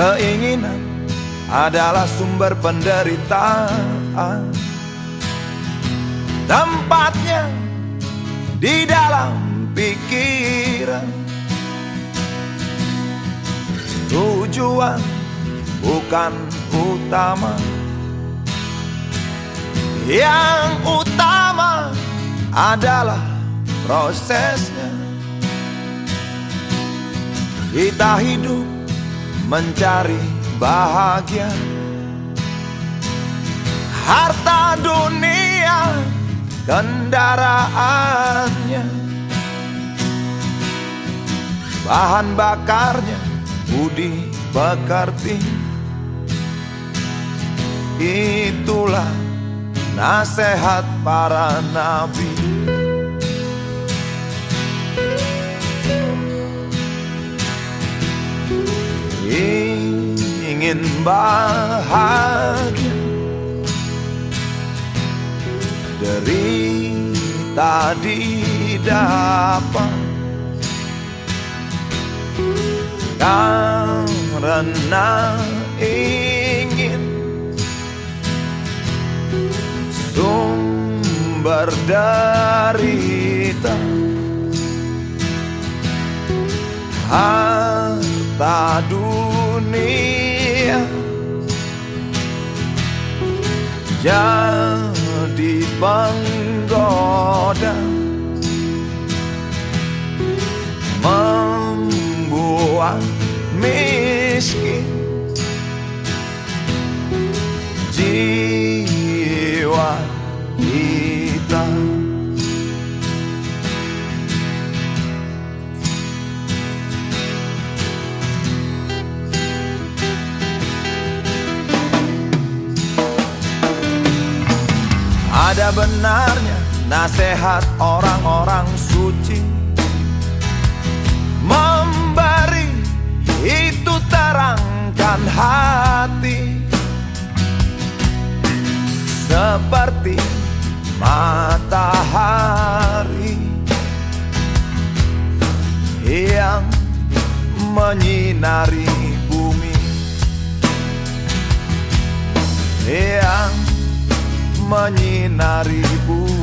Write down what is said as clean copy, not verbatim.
Keinginan adalah sumber penderitaan. Tempatnya di dalam pikiran. Tujuan bukan utama. Yang utama adalah prosesnya. Kita hidup mencari bahagia. Harta dunia kendaraannya, bahan bakarnya budi pekerti. Itulah nasihat para nabi. Ingin bahagia, derita didapat, karena ingin sumber derita. Harta dunia jadi penggoda, membuat miskin jiwa kita. Ada benarnya nasihat orang-orang suci, memberi itu terangkan hati, seperti matahari yang menyinari bumi, yang menyinari bumi.